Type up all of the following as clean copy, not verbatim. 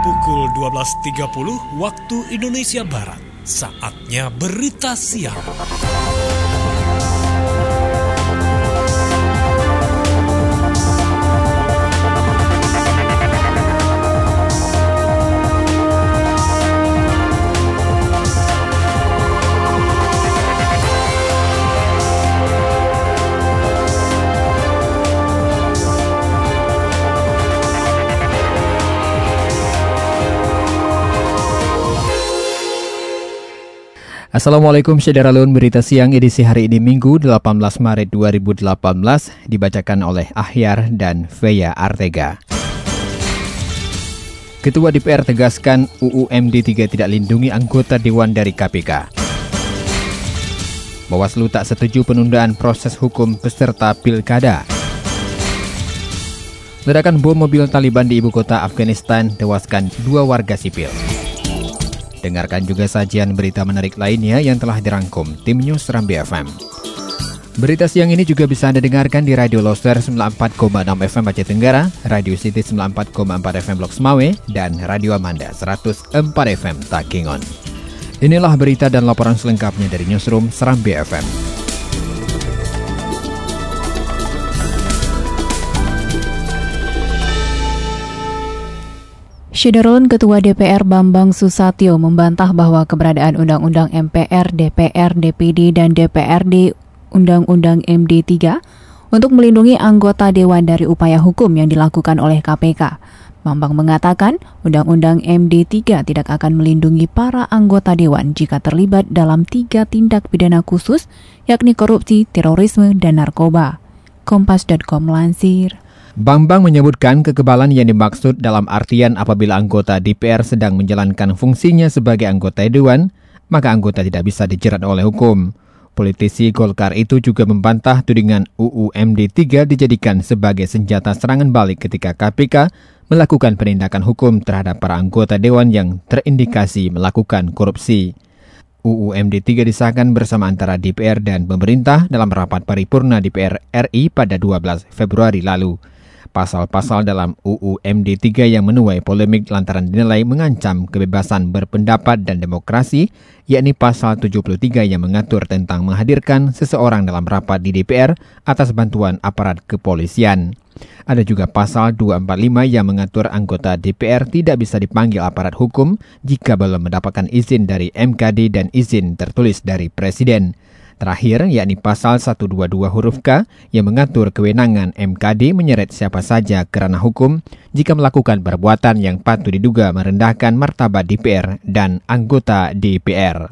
pukul 12.30 waktu Indonesia Barat. Saatnya berita siang. Assalamualaikum Syederalun, berita siang edisi hari ini Minggu 18 Maret 2018 dibacakan oleh Ahyar dan Veya Artega. Ketua DPR tegaskan UU MD 3 tidak lindungi anggota Dewan dari KPK. Bawaslu tak setuju penundaan proses hukum peserta pilkada. Ledakan bom mobil Taliban di ibu kota Afghanistan tewaskan 2 warga sipil. Dengarkan juga sajian berita menarik lainnya yang telah dirangkum tim News Serambi FM. Berita siang ini juga bisa Anda dengarkan di Radio Loser 94,6 FM Aceh Tenggara, Radio City 94,4 FM Blok Semawe, dan Radio Amanda 104 FM Takengon. Inilah berita dan laporan selengkapnya dari Newsroom Serambi FM. Syederalun, Ketua DPR Bambang Susatyo membantah bahwa keberadaan Undang-Undang MPR, DPR, DPD, dan DPRD Undang-Undang MD 3 untuk melindungi anggota Dewan dari upaya hukum yang dilakukan oleh KPK. Bambang mengatakan Undang-Undang MD 3 tidak akan melindungi para anggota Dewan jika terlibat dalam 3 tindak pidana khusus, yakni korupsi, terorisme, dan narkoba. Kompas.com melansir. Bambang menyebutkan kekebalan yang dimaksud dalam artian apabila anggota DPR sedang menjalankan fungsinya sebagai anggota Dewan, maka anggota tidak bisa dijerat oleh hukum. Politisi Golkar itu juga membantah tudingan UU MD 3 dijadikan sebagai senjata serangan balik ketika KPK melakukan penindakan hukum terhadap para anggota Dewan yang terindikasi melakukan korupsi. UU MD 3 disahkan bersama antara DPR dan pemerintah dalam rapat paripurna DPR RI pada 12 Februari lalu. Pasal-pasal dalam UU MD 3 yang menuai polemik lantaran dinilai mengancam kebebasan berpendapat dan demokrasi, yakni pasal 73 yang mengatur tentang menghadirkan seseorang dalam rapat di DPR atas bantuan aparat kepolisian. Ada juga pasal 245 yang mengatur anggota DPR tidak bisa dipanggil aparat hukum jika belum mendapatkan izin dari MKD dan izin tertulis dari Presiden. Terakhir, yakni pasal 122 huruf K yang mengatur kewenangan MKD menyeret siapa saja kerana hukum jika melakukan perbuatan yang patut diduga merendahkan martabat DPR dan anggota DPR.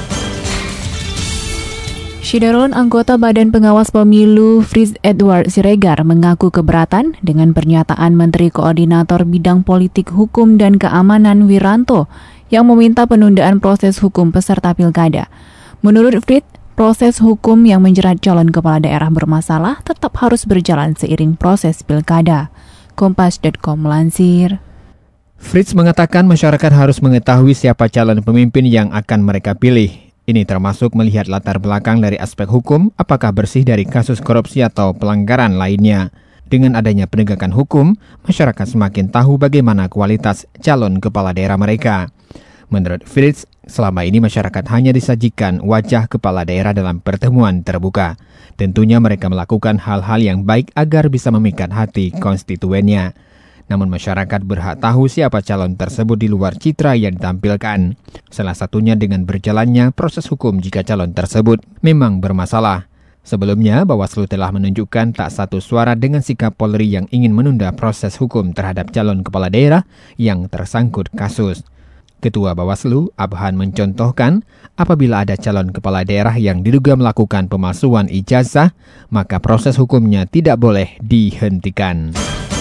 Syederalun, anggota Badan Pengawas Pemilu Fritz Edward Siregar mengaku keberatan dengan pernyataan Menteri Koordinator Bidang Politik Hukum dan Keamanan Wiranto yang meminta penundaan proses hukum peserta pilkada. Menurut Fritz, proses hukum yang menjerat calon kepala daerah bermasalah tetap harus berjalan seiring proses pilkada. Kompas.com melansir. Fritz mengatakan masyarakat harus mengetahui siapa calon pemimpin yang akan mereka pilih. Ini termasuk melihat latar belakang dari aspek hukum, apakah bersih dari kasus korupsi atau pelanggaran lainnya. Dengan adanya penegakan hukum, masyarakat semakin tahu bagaimana kualitas calon kepala daerah mereka. Menurut Fritz, selama ini masyarakat hanya disajikan wajah kepala daerah dalam pertemuan terbuka. Tentunya mereka melakukan hal-hal yang baik agar bisa memikat hati konstituennya. Namun masyarakat berhak tahu siapa calon tersebut di luar citra yang ditampilkan. Salah satunya dengan berjalannya proses hukum jika calon tersebut memang bermasalah. Sebelumnya, Bawaslu telah menunjukkan tak satu suara dengan sikap Polri yang ingin menunda proses hukum terhadap calon kepala daerah yang tersangkut kasus. Ketua Bawaslu, Abhan, mencontohkan apabila ada calon kepala daerah yang diduga melakukan pemalsuan ijazah, maka proses hukumnya tidak boleh dihentikan.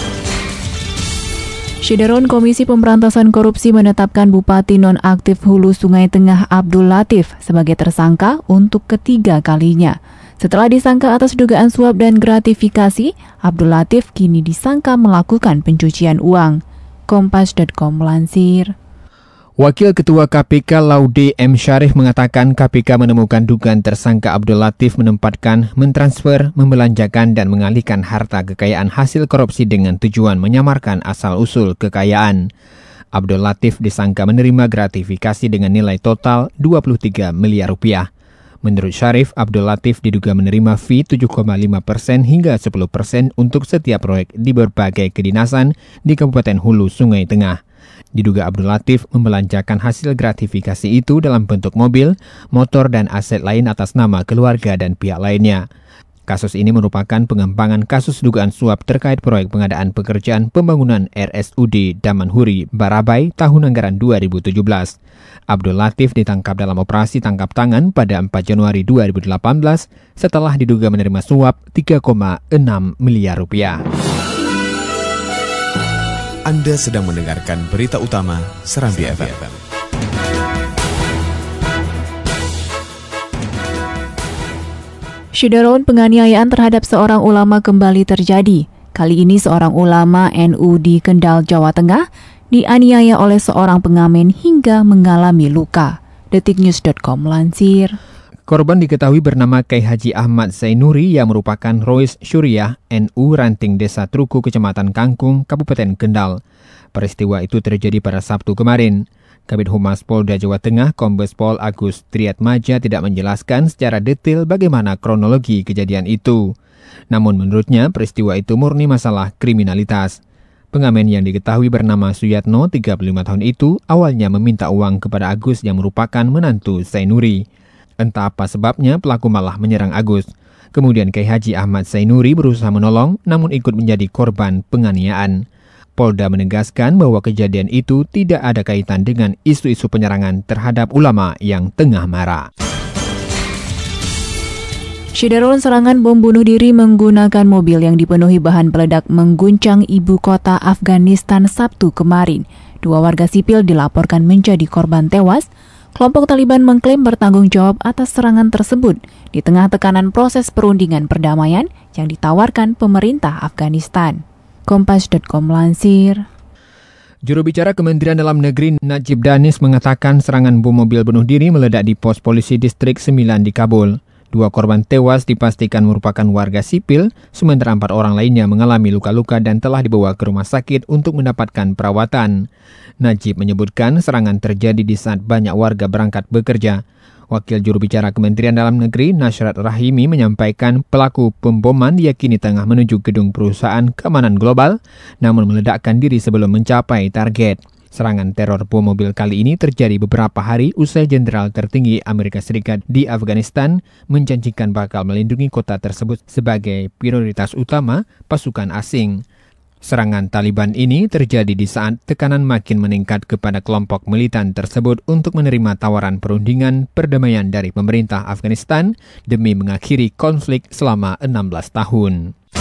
Syederalun, Komisi Pemberantasan Korupsi menetapkan Bupati Nonaktif Hulu Sungai Tengah Abdul Latif sebagai tersangka untuk ketiga kalinya. Setelah disangka atas dugaan suap dan gratifikasi, Abdul Latif kini disangka melakukan pencucian uang. Kompas.com melansir. Wakil Ketua KPK Laude M. Syarif mengatakan KPK menemukan dugaan tersangka Abdul Latif menempatkan, mentransfer, membelanjakan dan mengalihkan harta kekayaan hasil korupsi dengan tujuan menyamarkan asal-usul kekayaan. Abdul Latif disangka menerima gratifikasi dengan nilai total 23 miliar rupiah. Menurut Syarif, Abdul Latif diduga menerima fee 7,5% hingga 10% untuk setiap proyek di berbagai kedinasan di Kabupaten Hulu Sungai Tengah. Diduga Abdul Latif membelanjakan hasil gratifikasi itu dalam bentuk mobil, motor, dan aset lain atas nama keluarga dan pihak lainnya. Kasus ini merupakan pengembangan kasus dugaan suap terkait proyek pengadaan pekerjaan pembangunan RSUD Damanhuri, Barabai tahun anggaran 2017. Abdul Latif ditangkap dalam operasi tangkap tangan pada 4 Januari 2018 setelah diduga menerima suap 3,6 miliar rupiah. Anda sedang mendengarkan berita utama Serambi FM. Syederon, penganiayaan terhadap seorang ulama kembali terjadi. Kali ini seorang ulama NU di Kendal, Jawa Tengah dianiaya oleh seorang pengamen hingga mengalami luka. Detiknews.com melansir. Korban diketahui bernama Kyai Haji Ahmad Zainuri yang merupakan Rois Syuriah NU Ranting Desa Truku, Kecamatan Kangkung, Kabupaten Kendal. Peristiwa itu terjadi pada Sabtu kemarin. Kabid Humas Polda Jawa Tengah, Kombes Pol Agus Triatmaja tidak menjelaskan secara detail bagaimana kronologi kejadian itu. Namun menurutnya peristiwa itu murni masalah kriminalitas. Pengamen yang diketahui bernama Suyatno, 35 tahun itu, awalnya meminta uang kepada Agus yang merupakan menantu Zainuri. Entah apa sebabnya pelaku malah menyerang Agus. Kemudian Kyai Haji Ahmad Zainuri berusaha menolong namun ikut menjadi korban penganiayaan. Polda menegaskan bahwa kejadian itu tidak ada kaitan dengan isu-isu penyerangan terhadap ulama yang tengah marak. Syederon, serangan bom bunuh diri menggunakan mobil yang dipenuhi bahan peledak mengguncang ibu kota Afghanistan Sabtu kemarin. 2 warga sipil dilaporkan menjadi korban tewas. Kelompok Taliban mengklaim bertanggung jawab atas serangan tersebut di tengah tekanan proses perundingan perdamaian yang ditawarkan pemerintah Afghanistan. Kompas.com melansir. Juru bicara Kementerian Dalam Negeri Najib Danis mengatakan serangan bom mobil bunuh diri meledak di pos polisi distrik 9 di Kabul. 2 korban tewas dipastikan merupakan warga sipil, sementara 4 orang lainnya mengalami luka-luka dan telah dibawa ke rumah sakit untuk mendapatkan perawatan. Najib menyebutkan serangan terjadi di saat banyak warga berangkat bekerja. Wakil juru bicara Kementerian Dalam Negeri Nashrat Rahimi menyampaikan pelaku pemboman diyakini tengah menuju gedung perusahaan keamanan global, namun meledakkan diri sebelum mencapai target. Serangan teror bom mobil kali ini terjadi beberapa hari usai jenderal tertinggi Amerika Serikat di Afghanistan menjanjikan bakal melindungi kota tersebut sebagai prioritas utama pasukan asing. Serangan Taliban ini terjadi di saat tekanan makin meningkat kepada kelompok militan tersebut untuk menerima tawaran perundingan perdamaian dari pemerintah Afghanistan demi mengakhiri konflik selama 16 tahun.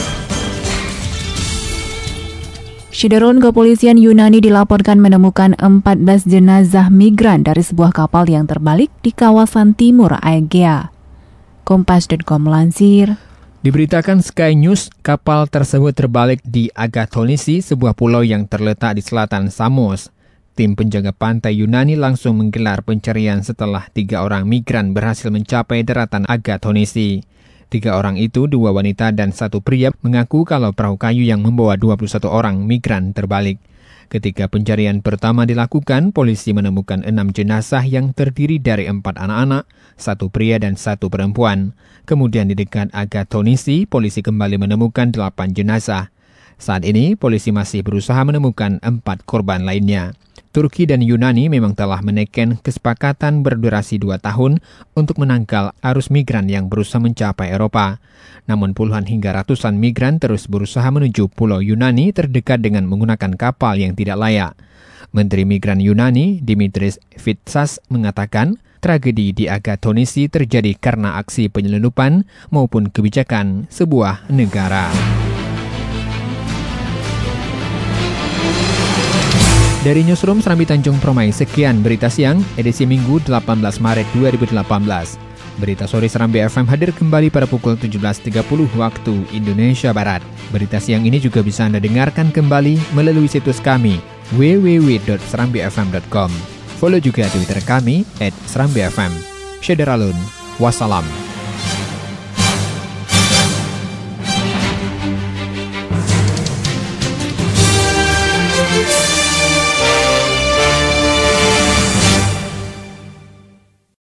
Syederon, kepolisian Yunani dilaporkan menemukan 14 jenazah migran dari sebuah kapal yang terbalik di kawasan timur Aegea. Kompas.com melansir. Diberitakan Sky News, kapal tersebut terbalik di Agathonisi, sebuah pulau yang terletak di selatan Samos. Tim penjaga pantai Yunani langsung menggelar pencarian setelah 3 orang migran berhasil mencapai daratan Agathonisi. 3 orang itu, 2 wanita dan 1 pria, mengaku kalau perahu kayu yang membawa 21 orang migran terbalik. Ketika pencarian pertama dilakukan, polisi menemukan 6 jenazah yang terdiri dari 4 anak-anak, 1 pria dan 1 perempuan. Kemudian di dekat Agathonisi, polisi kembali menemukan 8 jenazah. Saat ini, polisi masih berusaha menemukan 4 korban lainnya. Turki dan Yunani memang telah meneken kesepakatan berdurasi 2 tahun untuk menangkal arus migran yang berusaha mencapai Eropa. Namun puluhan hingga ratusan migran terus berusaha menuju pulau Yunani terdekat dengan menggunakan kapal yang tidak layak. Menteri Migran Yunani, Dimitris Fitsas, mengatakan tragedi di Agathonisi terjadi karena aksi penyelundupan maupun kebijakan sebuah negara. Dari Newsroom Serambi Tanjung Permai, sekian berita siang edisi Minggu 18 Maret 2018. Berita sore Serambi FM hadir kembali pada pukul 17.30 waktu Indonesia Barat. Berita siang ini juga bisa Anda dengarkan kembali melalui situs kami www.serambifm.com. Follow juga Twitter kami @serambifm. Syederalun, wassalam.